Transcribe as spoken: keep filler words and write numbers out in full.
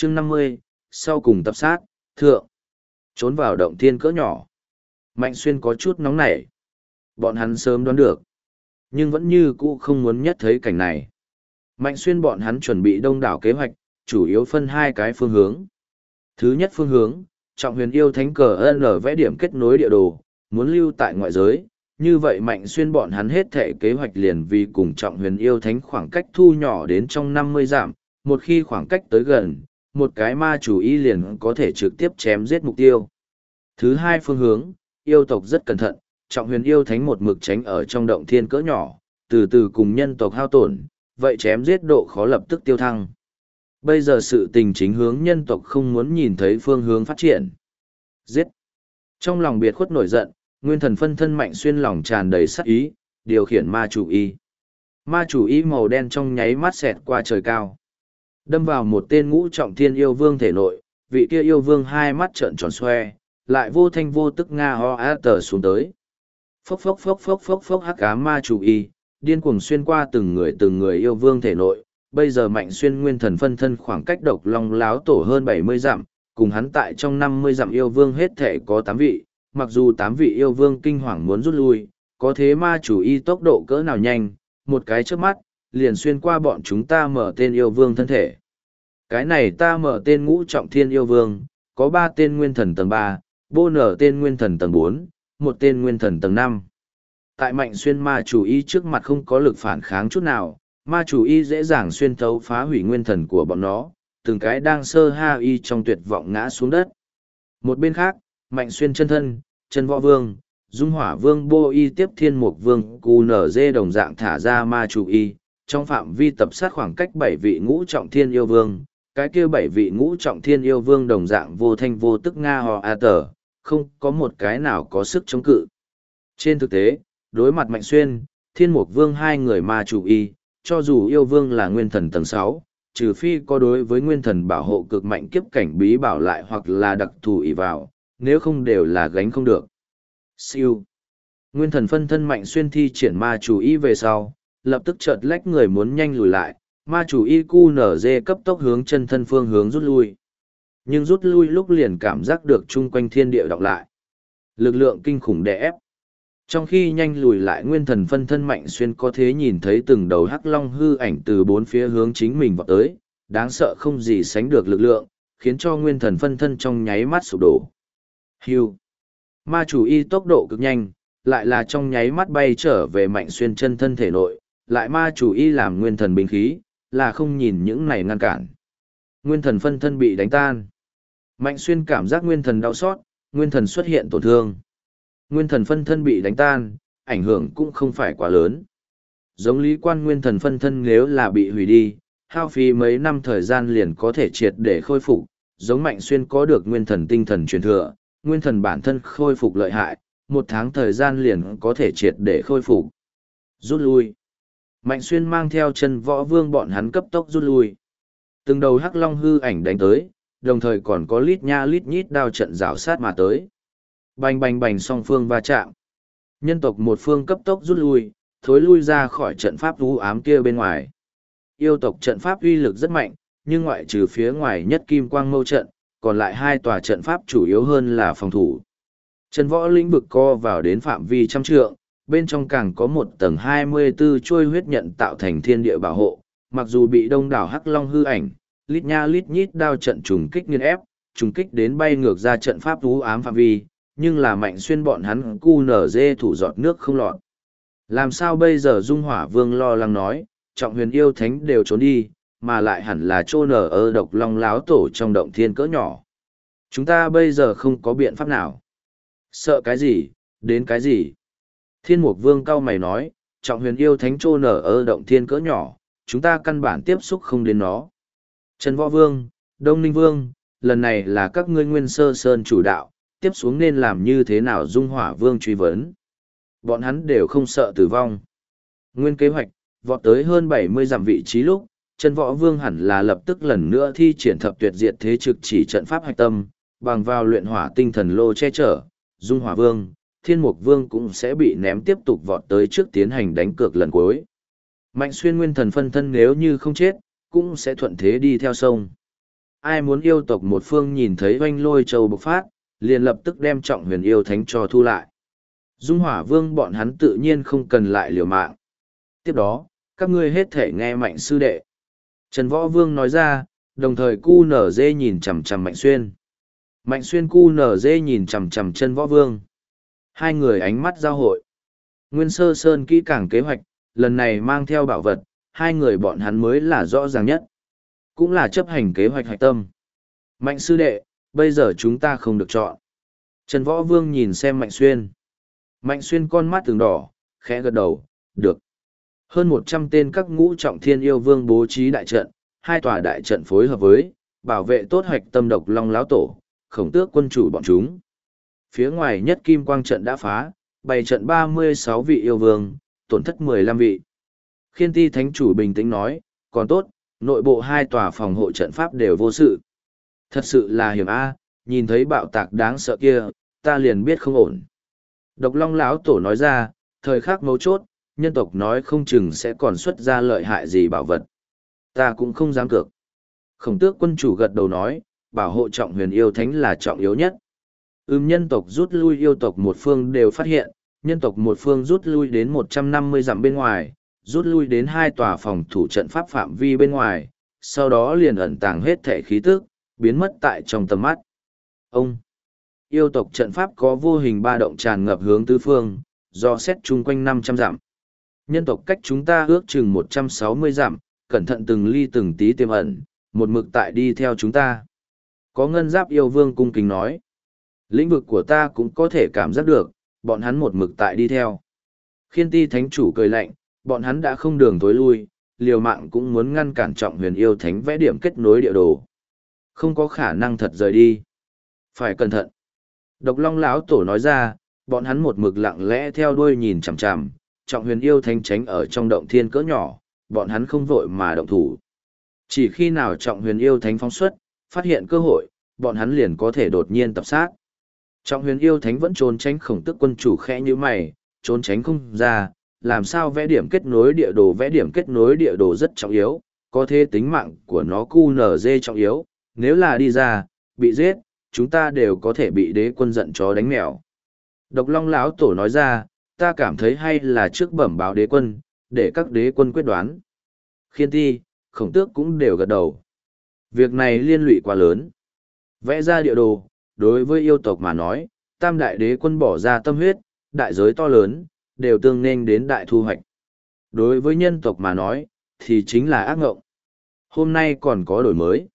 chương năm mươi, sau cùng tập sát, thượng. Trốn vào động thiên cỡ nhỏ. Mạnh Xuyên có chút nóng nảy. Bọn hắn sớm đoán được. Nhưng vẫn như cũ không muốn nhất thấy cảnh này. Mạnh Xuyên bọn hắn chuẩn bị đông đảo kế hoạch, chủ yếu phân hai cái phương hướng. Thứ nhất phương hướng, Trọng Huyền Yêu Thánh cờ ân vẽ điểm kết nối địa đồ, muốn lưu tại ngoại giới. Như vậy Mạnh Xuyên bọn hắn hết thể kế hoạch liền vì cùng Trọng Huyền Yêu Thánh khoảng cách thu nhỏ đến trong năm mươi dặm, một khi khoảng cách tới gần, một cái ma chủ ý liền có thể trực tiếp chém giết mục tiêu. Thứ hai phương hướng, yêu tộc rất cẩn thận, Trọng Huyền Yêu Thánh một mực tránh ở trong động thiên cỡ nhỏ, từ từ cùng nhân tộc hao tổn, vậy chém giết độ khó lập tức tiêu thăng. Bây giờ sự tình chính hướng nhân tộc không muốn nhìn thấy phương hướng phát triển. Giết! Trong lòng biệt khuất nổi giận, nguyên thần phân thân Mạnh Xuyên lòng tràn đầy sát ý, điều khiển ma chủ y. Ma chủ y màu đen trong nháy mắt xẹt qua trời cao. Đâm vào một tên ngũ trọng thiên yêu vương thể nội, vị kia yêu vương hai mắt trợn tròn xoe, lại vô thanh vô tức nga ho á tờ xuống tới. Phốc phốc phốc phốc phốc phốc hắc ám ma chủ y, điên cuồng xuyên qua từng người từng người yêu vương thể nội. Bây giờ Mạnh Xuyên nguyên thần phân thân khoảng cách độc long láo tổ hơn bảy mươi dặm, cùng hắn tại trong năm mươi dặm yêu vương hết thể có tám vị, mặc dù tám vị yêu vương kinh hoàng muốn rút lui, có thế ma chủ y tốc độ cỡ nào nhanh, một cái trước mắt, liền xuyên qua bọn chúng ta mở tên yêu vương thân thể. Cái này ta mở tên ngũ trọng thiên yêu vương, có ba tên nguyên thần tầng ba, bô nở tên nguyên thần tầng bốn, một tên nguyên thần tầng năm. Tại Mạnh Xuyên ma chủ y trước mặt không có lực phản kháng chút nào, ma chủ y dễ dàng xuyên thấu phá hủy nguyên thần của bọn nó, từng cái đang sơ ha y trong tuyệt vọng ngã xuống đất. Một bên khác, Mạnh Xuyên chân thân, chân võ vương, dung hỏa vương bô y tiếp thiên mục vương cù nở dê đồng dạng thả ra ma chủ y, trong phạm vi tập sát khoảng cách bảy vị ngũ trọng thiên yêu vương, cái kia bảy vị ngũ trọng thiên yêu vương đồng dạng vô thanh vô tức nga hò a tờ, không có một cái nào có sức chống cự. Trên thực tế, đối mặt Mạnh Xuyên, thiên mục vương hai người ma chủ y, cho dù yêu vương là nguyên thần tầng sáu, trừ phi có đối với nguyên thần bảo hộ cực mạnh kiếp cảnh bí bảo lại hoặc là đặc thù ý vào, nếu không đều là gánh không được. Siêu. Nguyên thần phân thân Mạnh Xuyên thi triển ma chủ y về sau, lập tức chợt lách người muốn nhanh lùi lại, ma chủ y cu nở dê cấp tốc hướng chân thân phương hướng rút lui. Nhưng rút lui lúc liền cảm giác được chung quanh thiên địa đọc lại. Lực lượng kinh khủng đè ép. Trong khi nhanh lùi lại nguyên thần phân thân Mạnh Xuyên có thế nhìn thấy từng đầu hắc long hư ảnh từ bốn phía hướng chính mình vọt tới, đáng sợ không gì sánh được lực lượng, khiến cho nguyên thần phân thân trong nháy mắt sụp đổ. Hưu. Ma chủ y tốc độ cực nhanh, lại là trong nháy mắt bay trở về Mạnh Xuyên chân thân thể nội, lại ma chủ y làm nguyên thần binh khí, là không nhìn những này ngăn cản. Nguyên thần phân thân bị đánh tan. Mạnh Xuyên cảm giác nguyên thần đau xót, nguyên thần xuất hiện tổn thương. Nguyên thần phân thân bị đánh tan, ảnh hưởng cũng không phải quá lớn. Giống lý quan nguyên thần phân thân nếu là bị hủy đi, hao phí mấy năm thời gian liền có thể triệt để khôi phục, giống Mạnh Xuyên có được nguyên thần tinh thần truyền thừa, nguyên thần bản thân khôi phục lợi hại, một tháng thời gian liền có thể triệt để khôi phục. Rút lui. Mạnh Xuyên mang theo chân võ vương bọn hắn cấp tốc rút lui. Từng đầu hắc long hư ảnh đánh tới, đồng thời còn có lít nha lít nhít đao trận rào sát mà tới. Bành bành bành song phương va chạm. Nhân tộc một phương cấp tốc rút lui, thối lui ra khỏi trận pháp u ám kia bên ngoài. Yêu tộc trận pháp uy lực rất mạnh, nhưng ngoại trừ phía ngoài nhất kim quang mâu trận, còn lại hai tòa trận pháp chủ yếu hơn là phòng thủ. Chân võ lĩnh vực co vào đến phạm vi trăm trượng, bên trong càng có một tầng hai mươi tư trôi huyết nhận tạo thành thiên địa bảo hộ, mặc dù bị đông đảo hắc long hư ảnh, lít nha lít nhít đao trận trùng kích nghiền ép, trùng kích đến bay ngược ra trận pháp u ám phạm vi, nhưng là Mạnh Xuyên bọn hắn cu nở dê thủ giọt nước không lọt. Làm sao bây giờ Dung Hỏa Vương lo lắng nói, Trọng Huyền Yêu Thánh đều trốn đi, mà lại hẳn là trô nở ở độc long láo tổ trong động thiên cỡ nhỏ. Chúng ta bây giờ không có biện pháp nào. Sợ cái gì, đến cái gì? Thiên Mục Vương cau mày nói, Trọng Huyền Yêu Thánh trô nở ở động thiên cỡ nhỏ, chúng ta căn bản tiếp xúc không đến nó. Trần Võ Vương, Đông Ninh Vương, lần này là các ngươi Nguyên Sơ Sơn chủ đạo, tiếp xuống nên làm như thế nào? Dung Hỏa Vương truy vấn. Bọn hắn đều không sợ tử vong. Nguyên kế hoạch, vọt tới hơn bảy mươi dặm vị trí lúc, Trần Võ Vương hẳn là lập tức lần nữa thi triển thập tuyệt diệt thế trực chỉ trận pháp hạch tâm, bằng vào luyện hỏa tinh thần lô che chở, Dung Hỏa Vương, Thiên Mục Vương cũng sẽ bị ném tiếp tục vọt tới trước tiến hành đánh cược lần cuối. Mạnh Xuyên nguyên thần phân thân nếu như không chết, cũng sẽ thuận thế đi theo sông. ai muốn yêu tộc một phương nhìn thấy oanh lôi châu bộc phát, liền lập tức đem trọng huyền yêu thánh cho thu lại. Dung Hỏa Vương bọn hắn tự nhiên không cần lại liều mạng. Tiếp đó, các ngươi hết thể nghe Mạnh sư đệ. Trần Võ Vương nói ra, đồng thời cu nở dê nhìn chằm chằm Mạnh Xuyên. Mạnh Xuyên cu nở dê nhìn chằm chằm Trần Võ Vương. Hai người ánh mắt giao hội. Nguyên Sơ Sơn kỹ càng kế hoạch, lần này mang theo bảo vật, hai người bọn hắn mới là rõ ràng nhất. Cũng là chấp hành kế hoạch hạch tâm. Mạnh sư đệ, bây giờ chúng ta không được chọn. Trần Võ Vương nhìn xem Mạnh Xuyên. Mạnh Xuyên con mắt từng đỏ, khẽ gật đầu, được. Hơn một trăm tên các ngũ trọng thiên yêu vương bố trí đại trận, hai tòa đại trận phối hợp với, bảo vệ tốt hoạch tâm độc long láo tổ, khổng tước quân chủ bọn chúng. Phía ngoài nhất kim quang trận đã phá, bày trận ba mươi sáu vị yêu vương, tổn thất mười lăm vị. Khiên Ti Thánh chủ bình tĩnh nói, còn tốt, nội bộ hai tòa phòng hộ trận pháp đều vô sự. Thật sự là hiểm a, nhìn thấy bạo tạc đáng sợ kia, ta liền biết không ổn. Độc Long lão tổ nói ra, thời khắc mấu chốt, nhân tộc nói không chừng sẽ còn xuất ra lợi hại gì bảo vật. Ta cũng không dám cược. Khổng tước quân chủ gật đầu nói, bảo hộ trọng huyền yêu thánh là trọng yếu nhất. Ừm nhân tộc rút lui yêu tộc một phương đều phát hiện, nhân tộc một phương rút lui đến một trăm năm mươi dặm bên ngoài, rút lui đến hai tòa phòng thủ trận pháp phạm vi bên ngoài, sau đó liền ẩn tàng hết thể khí tức, biến mất tại trong tầm mắt. Ông, yêu tộc trận pháp có vô hình ba động tràn ngập hướng tứ phương, do xét chung quanh năm trăm dặm. Nhân tộc cách chúng ta ước chừng một trăm sáu mươi dặm, cẩn thận từng ly từng tí tiềm ẩn, một mực tại đi theo chúng ta. Có ngân giáp yêu vương cung kính nói. Lĩnh vực của ta cũng có thể cảm giác được, bọn hắn một mực tại đi theo. Khiên Ti Thánh chủ cười lạnh, bọn hắn đã không đường tối lui, liều mạng cũng muốn ngăn cản trọng huyền yêu thánh vẽ điểm kết nối địa đồ. Không có khả năng thật rời đi. Phải cẩn thận. Độc Long lão tổ nói ra, bọn hắn một mực lặng lẽ theo đuôi nhìn chằm chằm, trọng huyền yêu thánh tránh ở trong động thiên cỡ nhỏ, bọn hắn không vội mà động thủ. Chỉ khi nào trọng huyền yêu thánh phóng xuất, phát hiện cơ hội, bọn hắn liền có thể đột nhiên tập sát. Trọng huyền yêu thánh vẫn trốn tránh khổng tức quân chủ khẽ như mày, trốn tránh không ra, làm sao vẽ điểm kết nối địa đồ vẽ điểm kết nối địa đồ rất trọng yếu, có thể tính mạng của nó cu nở dê trọng yếu, nếu là đi ra, bị giết, chúng ta đều có thể bị đế quân giận chó đánh mèo. Độc Long lão tổ nói ra, ta cảm thấy hay là trước bẩm báo đế quân, để các đế quân quyết đoán. Khiên Ti, khổng tước cũng đều gật đầu. Việc này liên lụy quá lớn. Vẽ ra địa đồ, đối với yêu tộc mà nói, tam đại đế quân bỏ ra tâm huyết, đại giới to lớn, đều tương nên đến đại thu hoạch. Đối với nhân tộc mà nói, thì chính là ác ngộng. Hôm nay còn có đổi mới.